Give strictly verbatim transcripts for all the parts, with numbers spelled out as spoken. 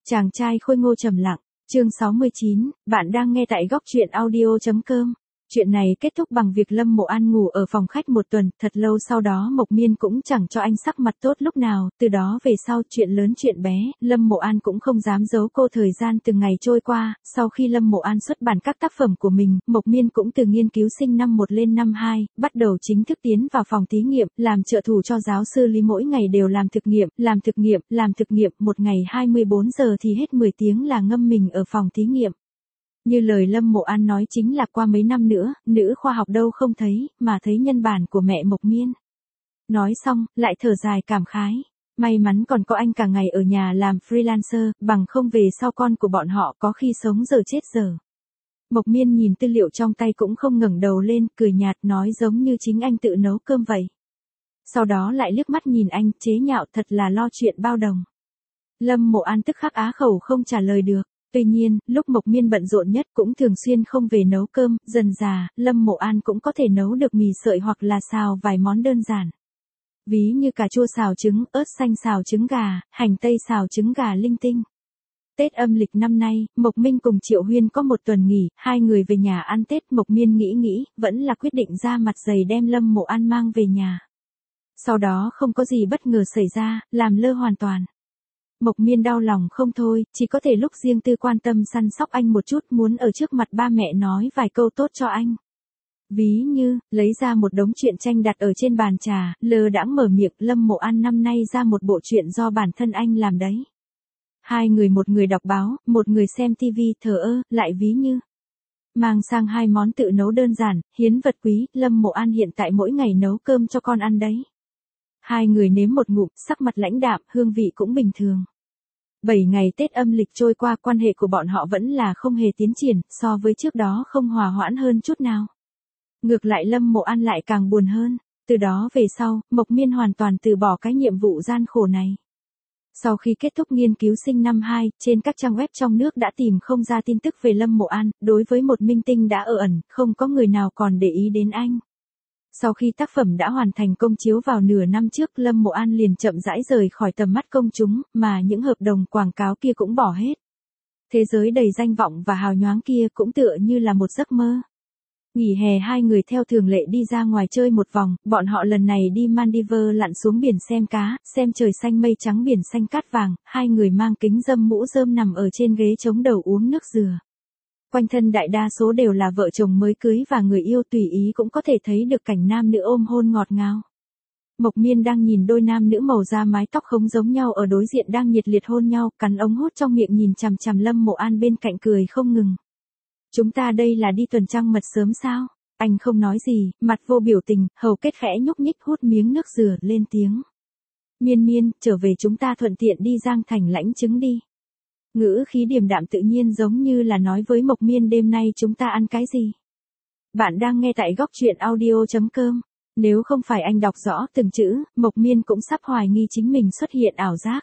Chàng trai khôi ngô trầm lặng, chương sáu mươi chín, bạn đang nghe tại góc truyện audio.com. Chuyện này kết thúc bằng việc Lâm Mộ An ngủ ở phòng khách một tuần, thật lâu sau đó Mộc Miên cũng chẳng cho anh sắc mặt tốt lúc nào, từ đó về sau chuyện lớn chuyện bé, Lâm Mộ An cũng không dám giấu cô. Thời gian từng ngày trôi qua, sau khi Lâm Mộ An xuất bản các tác phẩm của mình, Mộc Miên cũng từ nghiên cứu sinh năm một lên năm hai, bắt đầu chính thức tiến vào phòng thí nghiệm, làm trợ thủ cho giáo sư Lý, mỗi ngày đều làm thực nghiệm, làm thực nghiệm, làm thực nghiệm, một ngày hai mươi bốn giờ thì hết mười tiếng là ngâm mình ở phòng thí nghiệm. Như lời Lâm Mộ An nói chính là qua mấy năm nữa, nữ khoa học đâu không thấy, mà thấy nhân bản của mẹ Mộc Miên. Nói xong, lại thở dài cảm khái. May mắn còn có anh cả ngày ở nhà làm freelancer, bằng không về sau con của bọn họ có khi sống giờ chết giờ. Mộc Miên nhìn tư liệu trong tay cũng không ngẩng đầu lên, cười nhạt nói giống như chính anh tự nấu cơm vậy. Sau đó lại liếc mắt nhìn anh, chế nhạo thật là lo chuyện bao đồng. Lâm Mộ An tức khắc á khẩu không trả lời được. Tuy nhiên, lúc Mộc Miên bận rộn nhất cũng thường xuyên không về nấu cơm, dần dà, Lâm Mộ An cũng có thể nấu được mì sợi hoặc là xào vài món đơn giản. Ví như cà chua xào trứng, ớt xanh xào trứng gà, hành tây xào trứng gà linh tinh. Tết âm lịch năm nay, Mộc Minh cùng Triệu Huyên có một tuần nghỉ, hai người về nhà ăn Tết. Mộc Miên nghĩ nghĩ, vẫn là quyết định ra mặt dày đem Lâm Mộ An mang về nhà. Sau đó không có gì bất ngờ xảy ra, làm lơ hoàn toàn. Mộc Miên đau lòng không thôi, chỉ có thể lúc riêng tư quan tâm săn sóc anh một chút, muốn ở trước mặt ba mẹ nói vài câu tốt cho anh. Ví như, lấy ra một đống truyện tranh đặt ở trên bàn trà, lơ đãng mở miệng, Lâm Mộ An năm nay ra một bộ truyện do bản thân anh làm đấy. Hai người, một người đọc báo, một người xem tivi, thờ ơ. Lại ví như, mang sang hai món tự nấu đơn giản, hiến vật quý, Lâm Mộ An hiện tại mỗi ngày nấu cơm cho con ăn đấy. Hai người nếm một ngụm, sắc mặt lãnh đạm, hương vị cũng bình thường. Bảy ngày Tết âm lịch trôi qua, quan hệ của bọn họ vẫn là không hề tiến triển, so với trước đó không hòa hoãn hơn chút nào. Ngược lại Lâm Mộ An lại càng buồn hơn. Từ đó về sau, Mộc Miên hoàn toàn từ bỏ cái nhiệm vụ gian khổ này. Sau khi kết thúc nghiên cứu sinh năm hai, trên các trang web trong nước đã tìm không ra tin tức về Lâm Mộ An, đối với một minh tinh đã ở ẩn, không có người nào còn để ý đến anh. Sau khi tác phẩm đã hoàn thành công chiếu vào nửa năm trước, Lâm Mộ An liền chậm rãi rời khỏi tầm mắt công chúng, mà những hợp đồng quảng cáo kia cũng bỏ hết. Thế giới đầy danh vọng và hào nhoáng kia cũng tựa như là một giấc mơ. Nghỉ hè hai người theo thường lệ đi ra ngoài chơi một vòng, bọn họ lần này đi Maldives lặn xuống biển xem cá, xem trời xanh mây trắng biển xanh cát vàng, hai người mang kính râm mũ rơm nằm ở trên ghế chống đầu uống nước dừa. Quanh thân đại đa số đều là vợ chồng mới cưới và người yêu, tùy ý cũng có thể thấy được cảnh nam nữ ôm hôn ngọt ngào. Mộc Miên đang nhìn đôi nam nữ màu da mái tóc không giống nhau ở đối diện đang nhiệt liệt hôn nhau, cắn ống hút trong miệng nhìn chằm chằm Lâm Mộ An bên cạnh cười không ngừng. Chúng ta đây là đi tuần trăng mật sớm sao? Anh không nói gì, mặt vô biểu tình, hầu kết khẽ nhúc nhích hút miếng nước dừa, lên tiếng. Miên Miên, trở về chúng ta thuận tiện đi Giang Thành lãnh chứng đi. Ngữ khí điềm đạm tự nhiên giống như là nói với Mộc Miên đêm nay chúng ta ăn cái gì. Bạn đang nghe tại góc truyện audio.com. Nếu không phải anh đọc rõ từng chữ, Mộc Miên cũng sắp hoài nghi chính mình xuất hiện ảo giác.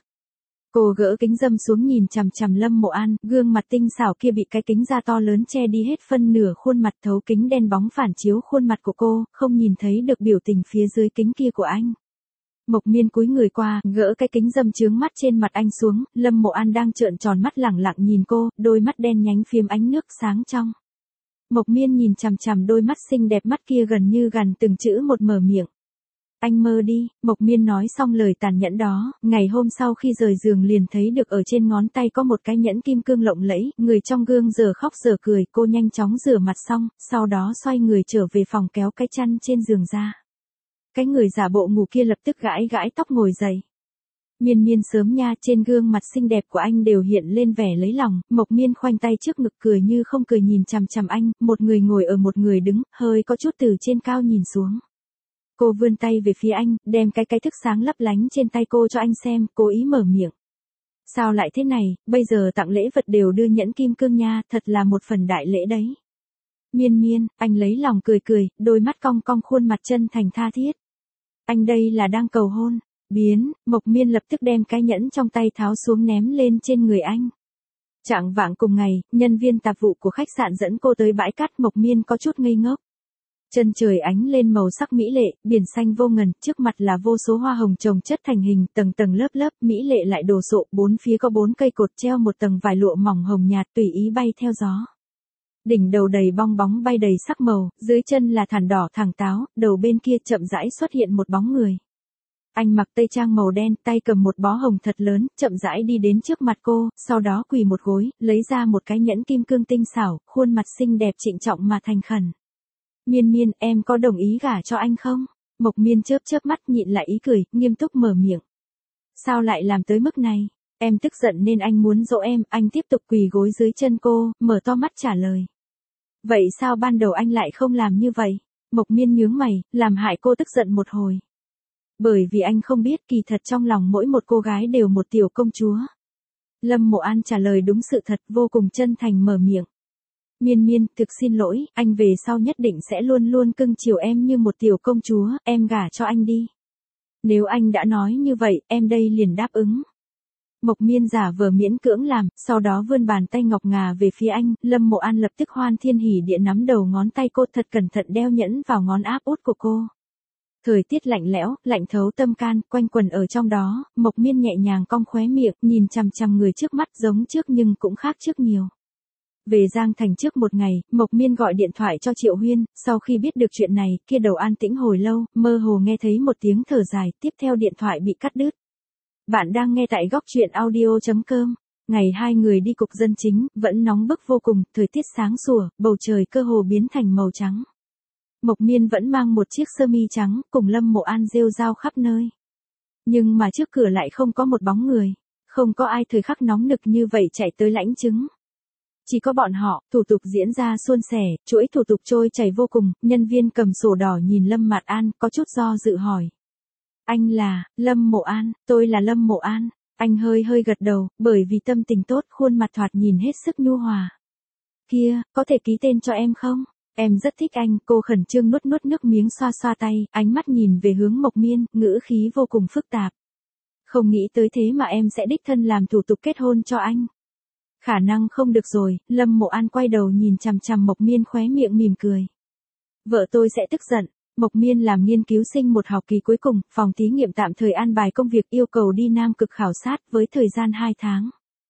Cô gỡ kính râm xuống nhìn chằm chằm Lâm Mộ An, gương mặt tinh xảo kia bị cái kính da to lớn che đi hết phân nửa khuôn mặt, thấu kính đen bóng phản chiếu khuôn mặt của cô, không nhìn thấy được biểu tình phía dưới kính kia của anh. Mộc Miên cúi người qua, gỡ cái kính râm chướng mắt trên mặt anh xuống, Lâm Mộ An đang trợn tròn mắt lẳng lặng nhìn cô, đôi mắt đen nhánh phiếm ánh nước sáng trong. Mộc Miên nhìn chằm chằm đôi mắt xinh đẹp mắt kia gần như gần từng chữ một mở miệng. Anh mơ đi, Mộc Miên nói xong lời tàn nhẫn đó, ngày hôm sau khi rời giường liền thấy được ở trên ngón tay có một cái nhẫn kim cương lộng lẫy, người trong gương giờ khóc giờ cười, cô nhanh chóng rửa mặt xong, sau đó xoay người trở về phòng kéo cái chăn trên giường ra. Cái người giả bộ ngủ kia lập tức gãi gãi tóc ngồi dậy. Miên Miên sớm nha, trên gương mặt xinh đẹp của anh đều hiện lên vẻ lấy lòng. Mộc Miên khoanh tay trước ngực cười như không cười nhìn chằm chằm anh, một người ngồi ở một người đứng, hơi có chút từ trên cao nhìn xuống. Cô vươn tay về phía anh, đem cái cái thức sáng lấp lánh trên tay cô cho anh xem, cố ý mở miệng. Sao lại thế này, bây giờ tặng lễ vật đều đưa nhẫn kim cương nha, thật là một phần đại lễ đấy. Miên Miên, anh lấy lòng cười cười, đôi mắt cong cong, khuôn mặt chân thành tha thiết. Anh đây là đang cầu hôn. Biến, Mộc Miên lập tức đem cái nhẫn trong tay tháo xuống ném lên trên người anh. Chạng vạng cùng ngày, nhân viên tạp vụ của khách sạn dẫn cô tới bãi cát, Mộc Miên có chút ngây ngốc. Chân trời ánh lên màu sắc mỹ lệ, biển xanh vô ngần, trước mặt là vô số hoa hồng chồng chất thành hình, tầng tầng lớp lớp, mỹ lệ lại đồ sộ, bốn phía có bốn cây cột treo một tầng vải lụa mỏng hồng nhạt tùy ý bay theo gió. Đỉnh đầu đầy bong bóng bay đầy sắc màu, dưới chân là thảm đỏ thẳng táo, đầu bên kia chậm rãi xuất hiện một bóng người. Anh mặc tây trang màu đen, tay cầm một bó hồng thật lớn, chậm rãi đi đến trước mặt cô, sau đó quỳ một gối, lấy ra một cái nhẫn kim cương tinh xảo, khuôn mặt xinh đẹp trịnh trọng mà thành khẩn. Miên Miên, em có đồng ý gả cho anh không? Mộc Miên chớp chớp mắt nhịn lại ý cười, nghiêm túc mở miệng. Sao lại làm tới mức này? Em tức giận nên anh muốn dỗ em, anh tiếp tục quỳ gối dưới chân cô, mở to mắt trả lời. Vậy sao ban đầu anh lại không làm như vậy? Mộc Miên nhướng mày, làm hại cô tức giận một hồi. Bởi vì anh không biết kỳ thật trong lòng mỗi một cô gái đều một tiểu công chúa. Lâm Mộ An trả lời đúng sự thật, vô cùng chân thành mở miệng. Miên Miên, thực xin lỗi, anh về sau nhất định sẽ luôn luôn cưng chiều em như một tiểu công chúa, em gả cho anh đi. Nếu anh đã nói như vậy, em đây liền đáp ứng. Mộc Miên giả vờ miễn cưỡng làm, sau đó vươn bàn tay ngọc ngà về phía anh, Lâm Mộ An lập tức hoan thiên hỉ địa nắm đầu ngón tay cô thật cẩn thận đeo nhẫn vào ngón áp út của cô. Thời tiết lạnh lẽo, lạnh thấu tâm can, quanh quần ở trong đó, Mộc Miên nhẹ nhàng cong khóe miệng, nhìn chằm chằm người trước mắt giống trước nhưng cũng khác trước nhiều. Về Giang Thành trước một ngày, Mộc Miên gọi điện thoại cho Triệu Huyên, sau khi biết được chuyện này, kia đầu an tĩnh hồi lâu, mơ hồ nghe thấy một tiếng thở dài, tiếp theo điện thoại bị cắt đứt. Bạn đang nghe tại góc truyện audio chấm com. Ngày hai người đi cục dân chính, vẫn nóng bức vô cùng, thời tiết sáng sủa, bầu trời cơ hồ biến thành màu trắng. Mộc Miên vẫn mang một chiếc sơ mi trắng, cùng Lâm Mộ An rêu rao khắp nơi. Nhưng mà trước cửa lại không có một bóng người, không có ai thời khắc nóng nực như vậy chạy tới lãnh chứng. Chỉ có bọn họ, thủ tục diễn ra suôn sẻ, chuỗi thủ tục trôi chảy vô cùng, nhân viên cầm sổ đỏ nhìn Lâm Mạt An, có chút do dự hỏi. Anh là, Lâm Mộ An, tôi là Lâm Mộ An. Anh hơi hơi gật đầu, bởi vì tâm tình tốt, khuôn mặt thoạt nhìn hết sức nhu hòa. Kia, có thể ký tên cho em không? Em rất thích anh, cô khẩn trương nuốt nuốt nước miếng xoa xoa tay, ánh mắt nhìn về hướng Mộc Miên, ngữ khí vô cùng phức tạp. Không nghĩ tới thế mà em sẽ đích thân làm thủ tục kết hôn cho anh. Khả năng không được rồi, Lâm Mộ An quay đầu nhìn chằm chằm Mộc Miên khóe miệng mỉm cười. Vợ tôi sẽ tức giận. Mộc Miên làm nghiên cứu sinh một học kỳ cuối cùng, phòng thí nghiệm tạm thời an bài công việc yêu cầu đi Nam Cực khảo sát với thời gian hai tháng.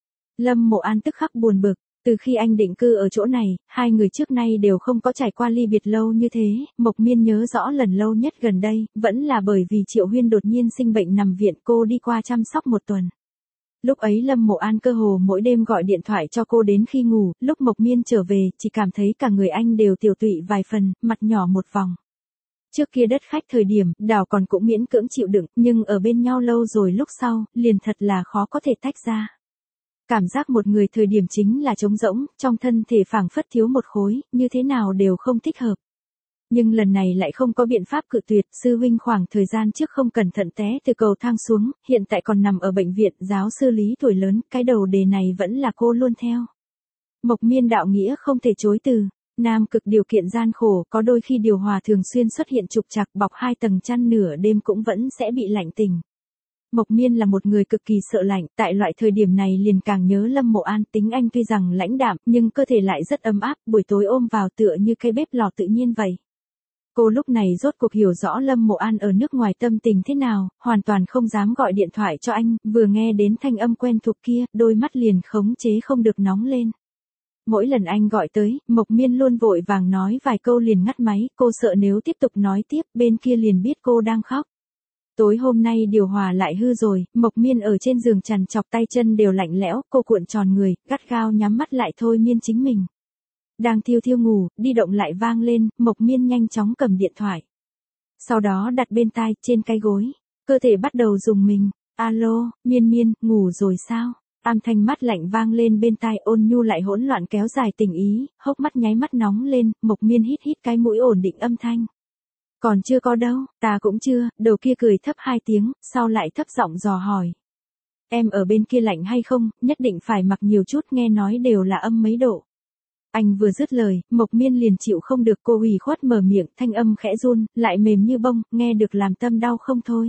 Lâm Mộ An tức khắc buồn bực, từ khi anh định cư ở chỗ này, hai người trước nay đều không có trải qua ly biệt lâu như thế, Mộc Miên nhớ rõ lần lâu nhất gần đây, vẫn là bởi vì Triệu Huyên đột nhiên sinh bệnh nằm viện cô đi qua chăm sóc một tuần. Lúc ấy Lâm Mộ An cơ hồ mỗi đêm gọi điện thoại cho cô đến khi ngủ, lúc Mộc Miên trở về, chỉ cảm thấy cả người anh đều tiểu tụy vài phần, mặt nhỏ một vòng. Trước kia đất khách thời điểm, đảo còn cũng miễn cưỡng chịu đựng, nhưng ở bên nhau lâu rồi lúc sau, liền thật là khó có thể tách ra. Cảm giác một người thời điểm chính là trống rỗng, trong thân thể phảng phất thiếu một khối, như thế nào đều không thích hợp. Nhưng lần này lại không có biện pháp cự tuyệt, sư huynh khoảng thời gian trước không cẩn thận té từ cầu thang xuống, hiện tại còn nằm ở bệnh viện, giáo sư Lý tuổi lớn, cái đầu đề này vẫn là cô luôn theo. Mộc Miên đạo nghĩa không thể chối từ. Nam Cực điều kiện gian khổ, có đôi khi điều hòa thường xuyên xuất hiện trục trặc, bọc hai tầng chăn nửa đêm cũng vẫn sẽ bị lạnh tình. Mộc Miên là một người cực kỳ sợ lạnh, tại loại thời điểm này liền càng nhớ Lâm Mộ An, tính anh tuy rằng lãnh đạm, nhưng cơ thể lại rất ấm áp, buổi tối ôm vào tựa như cây bếp lò tự nhiên vậy. Cô lúc này rốt cuộc hiểu rõ Lâm Mộ An ở nước ngoài tâm tình thế nào, hoàn toàn không dám gọi điện thoại cho anh, vừa nghe đến thanh âm quen thuộc kia, đôi mắt liền khống chế không được nóng lên. Mỗi lần anh gọi tới, Mộc Miên luôn vội vàng nói vài câu liền ngắt máy, cô sợ nếu tiếp tục nói tiếp, bên kia liền biết cô đang khóc. Tối hôm nay điều hòa lại hư rồi, Mộc Miên ở trên giường trằn trọc tay chân đều lạnh lẽo, cô cuộn tròn người, gắt gao nhắm mắt lại thôi miên chính mình. Đang thiêu thiêu ngủ, đi động lại vang lên, Mộc Miên nhanh chóng cầm điện thoại. Sau đó đặt bên tai, trên cái gối, cơ thể bắt đầu rùng mình. Alo, Miên Miên, ngủ rồi sao? Âm thanh mắt lạnh vang lên bên tai, ôn nhu lại hỗn loạn kéo dài tình ý, hốc mắt nháy mắt nóng lên, Mộc Miên hít hít cái mũi ổn định âm thanh. Còn chưa có đâu, ta cũng chưa, đầu kia cười thấp hai tiếng, sau lại thấp giọng dò hỏi. Em ở bên kia lạnh hay không, nhất định phải mặc nhiều chút, nghe nói đều là âm mấy độ. Anh vừa dứt lời, Mộc Miên liền chịu không được, cô ủy khuất mở miệng, thanh âm khẽ run, lại mềm như bông, nghe được làm tâm đau không thôi.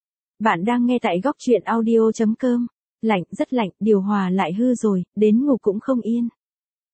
Bạn đang nghe tại góc truyện audio chấm com. Lạnh, rất lạnh, điều hòa lại hư rồi, đến ngủ cũng không yên.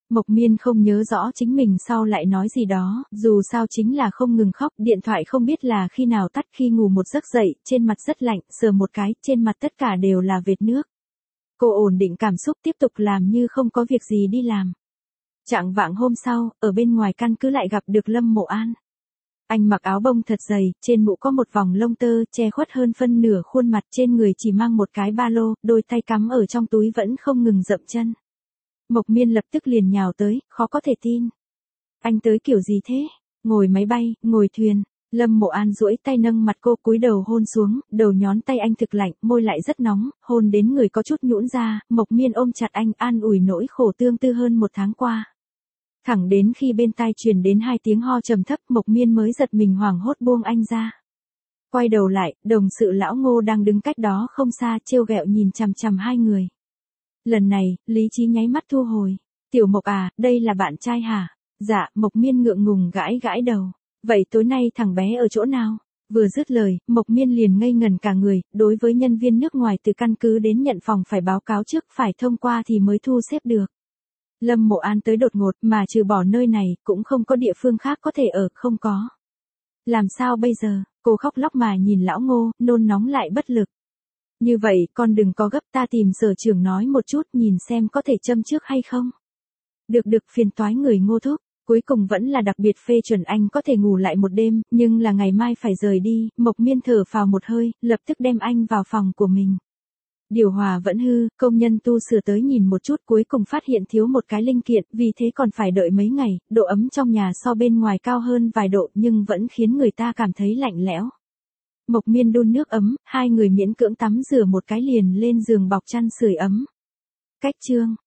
Mộc Miên không nhớ rõ chính mình sau lại nói gì đó, dù sao chính là không ngừng khóc, điện thoại không biết là khi nào tắt, khi ngủ một giấc dậy, trên mặt rất lạnh, sờ một cái, trên mặt tất cả đều là vệt nước. Cô ổn định cảm xúc tiếp tục làm như không có việc gì đi làm. Chạng vạng hôm sau, ở bên ngoài căn cứ lại gặp được Lâm Mộ An. Anh mặc áo bông thật dày, trên mũ có một vòng lông tơ, che khuất hơn phân nửa khuôn mặt, trên người chỉ mang một cái ba lô, đôi tay cắm ở trong túi vẫn không ngừng dậm chân. Mộc Miên lập tức liền nhào tới, khó có thể tin. Anh tới kiểu gì thế? Ngồi máy bay, ngồi thuyền. Lâm Mộ An duỗi tay nâng mặt cô, cúi đầu hôn xuống, đầu nhón tay anh thực lạnh, môi lại rất nóng, hôn đến người có chút nhũn ra, Mộc Miên ôm chặt anh, an ủi nỗi khổ tương tư hơn một tháng qua. Thẳng đến khi bên tai truyền đến hai tiếng ho trầm thấp, Mộc Miên mới giật mình hoảng hốt buông anh ra. Quay đầu lại, đồng sự lão Ngô đang đứng cách đó không xa, trêu ghẹo nhìn chằm chằm hai người. Lần này, lý trí nháy mắt thu hồi. Tiểu Mộc à, đây là bạn trai hả? Dạ, Mộc Miên ngượng ngùng gãi gãi đầu. Vậy tối nay thằng bé ở chỗ nào? Vừa dứt lời, Mộc Miên liền ngây ngẩn cả người, đối với nhân viên nước ngoài từ căn cứ đến nhận phòng phải báo cáo trước, phải thông qua thì mới thu xếp được. Lâm Mộ An tới đột ngột, mà trừ bỏ nơi này, cũng không có địa phương khác có thể ở, không có. Làm sao bây giờ? Cô khóc lóc mà nhìn lão Ngô, nôn nóng lại bất lực. Như vậy, con đừng có gấp, ta tìm sở trưởng nói một chút, nhìn xem có thể châm trước hay không. Được được, phiền toái người Ngô thúc. Cuối cùng vẫn là đặc biệt phê chuẩn anh có thể ngủ lại một đêm, nhưng là ngày mai phải rời đi. Mộc Miên thở phào một hơi, lập tức đem anh vào phòng của mình. Điều hòa vẫn hư, công nhân tu sửa tới nhìn một chút, cuối cùng phát hiện thiếu một cái linh kiện, vì thế còn phải đợi mấy ngày. Độ ấm trong nhà so bên ngoài cao hơn vài độ, nhưng vẫn khiến người ta cảm thấy lạnh lẽo. Mộc Miên đun nước ấm, hai người miễn cưỡng tắm rửa một cái liền lên giường bọc chăn sưởi ấm. Cách chương